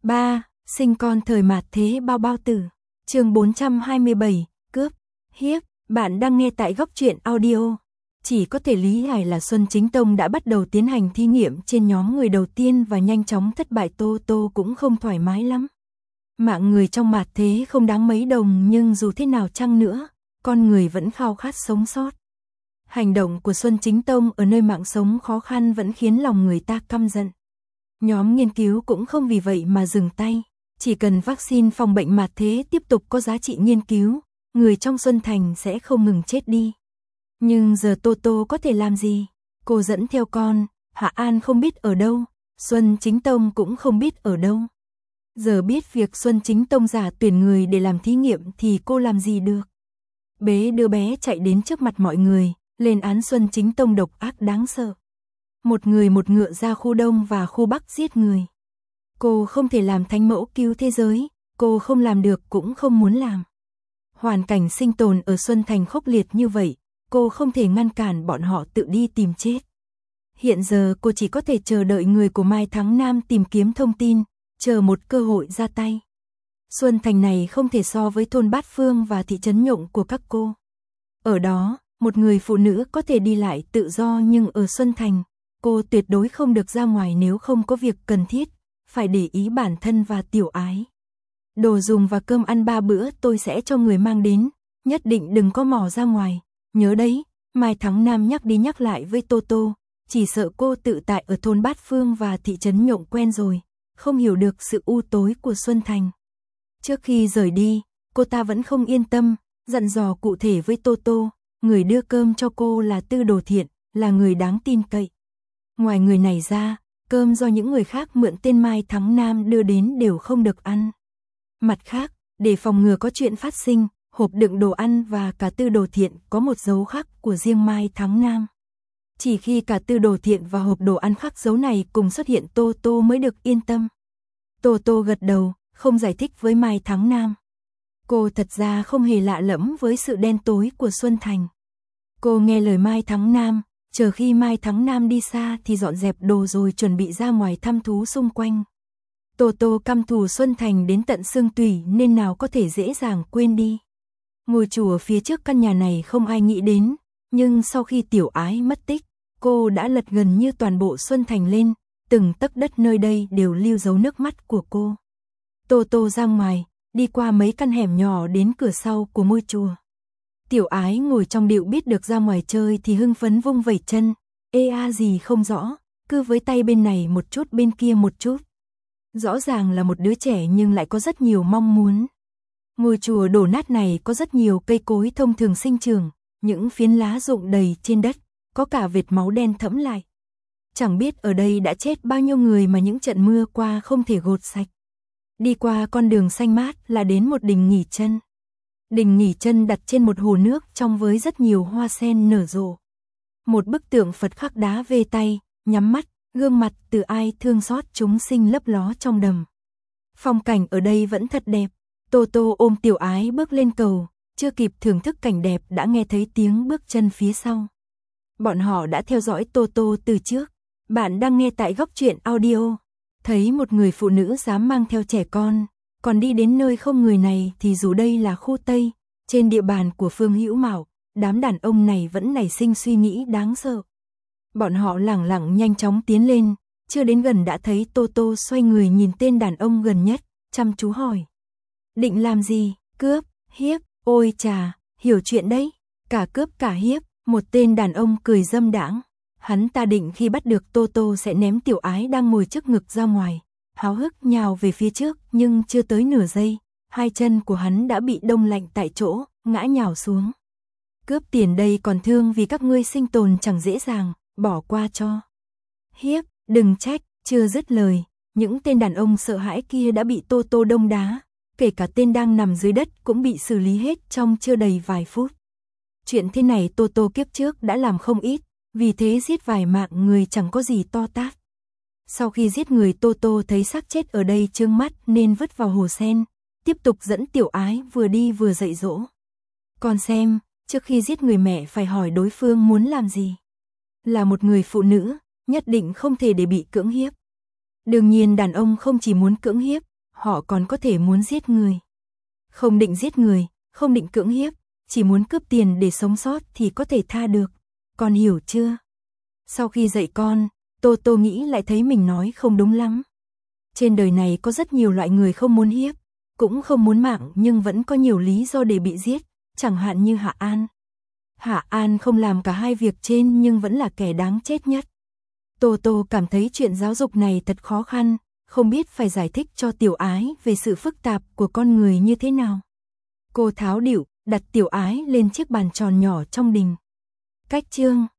3. Sinh con thời mạt thế bao bao tử. Chương 427, cướp, hiếp. Bạn đang nghe tại Góc Truyện Audio. Chỉ có thể lý giải là Xuân Chính Tông đã bắt đầu tiến hành thí nghiệm trên nhóm người đầu tiên và nhanh chóng thất bại. Tô Tô cũng không thoải mái lắm. Mạng người trong mạt thế không đáng mấy đồng, nhưng dù thế nào chăng nữa, con người vẫn khao khát sống sót. Hành động của Xuân Chính Tông ở nơi mạng sống khó khăn vẫn khiến lòng người ta căm giận. Nhóm nghiên cứu cũng không vì vậy mà dừng tay. Chỉ cần vaccine phòng bệnh mạt thế tiếp tục có giá trị nghiên cứu, người trong Xuân Thành sẽ không ngừng chết đi. Nhưng giờ Tô Tô có thể làm gì? Cô dẫn theo con, Hạ An không biết ở đâu, Xuân Chính Tông cũng không biết ở đâu. Giờ biết việc Xuân Chính Tông giả tuyển người để làm thí nghiệm thì cô làm gì được? Bế đứa bé chạy đến trước mặt mọi người, lên án Xuân Chính Tông độc ác đáng sợ. Một người một ngựa ra khu Đông và khu Bắc giết người. Cô không thể làm thánh mẫu cứu thế giới, cô không làm được cũng không muốn làm. Hoàn cảnh sinh tồn ở Xuân Thành khốc liệt như vậy, cô không thể ngăn cản bọn họ tự đi tìm chết. Hiện giờ cô chỉ có thể chờ đợi người của Mai Thắng Nam tìm kiếm thông tin, chờ một cơ hội ra tay. Xuân Thành này không thể so với thôn Bát Phương và thị trấn Nhộng của các cô. Ở đó, một người phụ nữ có thể đi lại tự do, nhưng ở Xuân Thành, cô tuyệt đối không được ra ngoài nếu không có việc cần thiết, phải để ý bản thân và Tiểu Ái. Đồ dùng và cơm ăn 3 bữa tôi sẽ cho người mang đến, nhất định đừng có mò ra ngoài. Nhớ đấy, Mai Thắng Nam nhắc đi nhắc lại với Tô Tô, chỉ sợ cô tự tại ở thôn Bát Phương và thị trấn Nhộng quen rồi, không hiểu được sự u tối của Xuân Thành. Trước khi rời đi, cô ta vẫn không yên tâm, dặn dò cụ thể với Tô Tô, người đưa cơm cho cô là Tư Đồ Thiện, là người đáng tin cậy. Ngoài người này ra, cơm do những người khác mượn tên Mai Thắng Nam đưa đến đều không được ăn. Mặt khác, để phòng ngừa có chuyện phát sinh, hộp đựng đồ ăn và cả Tư Đồ Thiện có một dấu khắc của riêng Mai Thắng Nam. Chỉ khi cả Tư Đồ Thiện và hộp đồ ăn khắc dấu này cùng xuất hiện, Tô Tô mới được yên tâm. Tô Tô gật đầu, không giải thích với Mai Thắng Nam. Cô thật ra không hề lạ lẫm với sự đen tối của Xuân Thành. Cô nghe lời Mai Thắng Nam, chờ khi Mai Thắng Nam đi xa thì dọn dẹp đồ rồi chuẩn bị ra ngoài thăm thú xung quanh. Tô Tô căm thù Xuân Thành đến tận xương tủy nên nào có thể dễ dàng quên đi. Ngôi chùa phía trước căn nhà này không ai nghĩ đến, nhưng sau khi Tiểu Ái mất tích, cô đã lật gần như toàn bộ Xuân Thành lên, từng tấc đất nơi đây đều lưu dấu nước mắt của cô. Tô Tô ra ngoài, đi qua mấy căn hẻm nhỏ đến cửa sau của ngôi chùa. Tiểu Ái ngồi trong điệu biết được ra ngoài chơi thì hưng phấn vung vẩy chân, ê a gì không rõ, cứ với tay bên này một chút bên kia một chút. Rõ ràng là một đứa trẻ nhưng lại có rất nhiều mong muốn. Ngôi chùa đổ nát này có rất nhiều cây cối thông thường sinh trưởng, những phiến lá rụng đầy trên đất, có cả vệt máu đen thẫm lại. Chẳng biết ở đây đã chết bao nhiêu người mà những trận mưa qua không thể gột sạch. Đi qua con đường xanh mát là đến một đình nghỉ chân. Đình nghỉ chân đặt trên một hồ nước trong với rất nhiều hoa sen nở rộ. Một bức tượng Phật khắc đá vê tay, nhắm mắt, gương mặt từ ai thương xót chúng sinh lấp ló trong đầm. Phong cảnh ở đây vẫn thật đẹp. Tô Tô ôm Tiểu Ái bước lên cầu, chưa kịp thưởng thức cảnh đẹp đã nghe thấy tiếng bước chân phía sau. Bọn họ đã theo dõi Tô Tô từ trước. Bạn đang nghe tại Góc Truyện Audio. Thấy một người phụ nữ dám mang theo trẻ con, còn đi đến nơi không người này thì dù đây là khu Tây, trên địa bàn của Phương Hữu Mạo, đám đàn ông này vẫn nảy sinh suy nghĩ đáng sợ. Bọn họ lẳng lặng nhanh chóng tiến lên, chưa đến gần đã thấy Tô Tô xoay người nhìn tên đàn ông gần nhất, chăm chú hỏi. Định làm gì? Cướp, hiếp, ôi chà, hiểu chuyện đấy, cả cướp cả hiếp. Một tên đàn ông cười dâm đãng. Hắn ta định khi bắt được Tô Tô sẽ ném Tiểu Ái đang ngồi trước ngực ra ngoài, háo hức nhào về phía trước, nhưng chưa tới nửa giây, hai chân của hắn đã bị đông lạnh tại chỗ, ngã nhào xuống. Cướp tiền đây còn thương vì các ngươi sinh tồn chẳng dễ dàng, bỏ qua cho. Hiếp, đừng trách, chưa dứt lời, những tên đàn ông sợ hãi kia đã bị Tô Tô đông đá, kể cả tên đang nằm dưới đất cũng bị xử lý hết trong chưa đầy vài phút. Chuyện thế này Tô Tô kiếp trước đã làm không ít, vì thế giết vài mạng người chẳng có gì to tát. Sau khi giết người, Tô Tô thấy xác chết ở đây chướng mắt nên vứt vào hồ sen, tiếp tục dẫn Tiểu Ái vừa đi vừa dạy dỗ. Con xem, trước khi giết người mẹ phải hỏi đối phương muốn làm gì. Là một người phụ nữ, nhất định không thể để bị cưỡng hiếp. Đương nhiên đàn ông không chỉ muốn cưỡng hiếp, họ còn có thể muốn giết người. Không định giết người, không định cưỡng hiếp, chỉ muốn cướp tiền để sống sót thì có thể tha được. Con hiểu chưa? Sau khi dạy con, Tô nghĩ lại thấy mình nói không đúng lắm. Trên đời này có rất nhiều loại người không muốn hiếp, cũng không muốn mạng nhưng vẫn có nhiều lý do để bị giết, chẳng hạn như Hạ An. Hạ An không làm cả hai việc trên nhưng vẫn là kẻ đáng chết nhất. Tô cảm thấy chuyện giáo dục này thật khó khăn, không biết phải giải thích cho Tiểu Ái về sự phức tạp của con người như thế nào. Cô tháo điệu, đặt Tiểu Ái lên chiếc bàn tròn nhỏ trong đình. Cách chương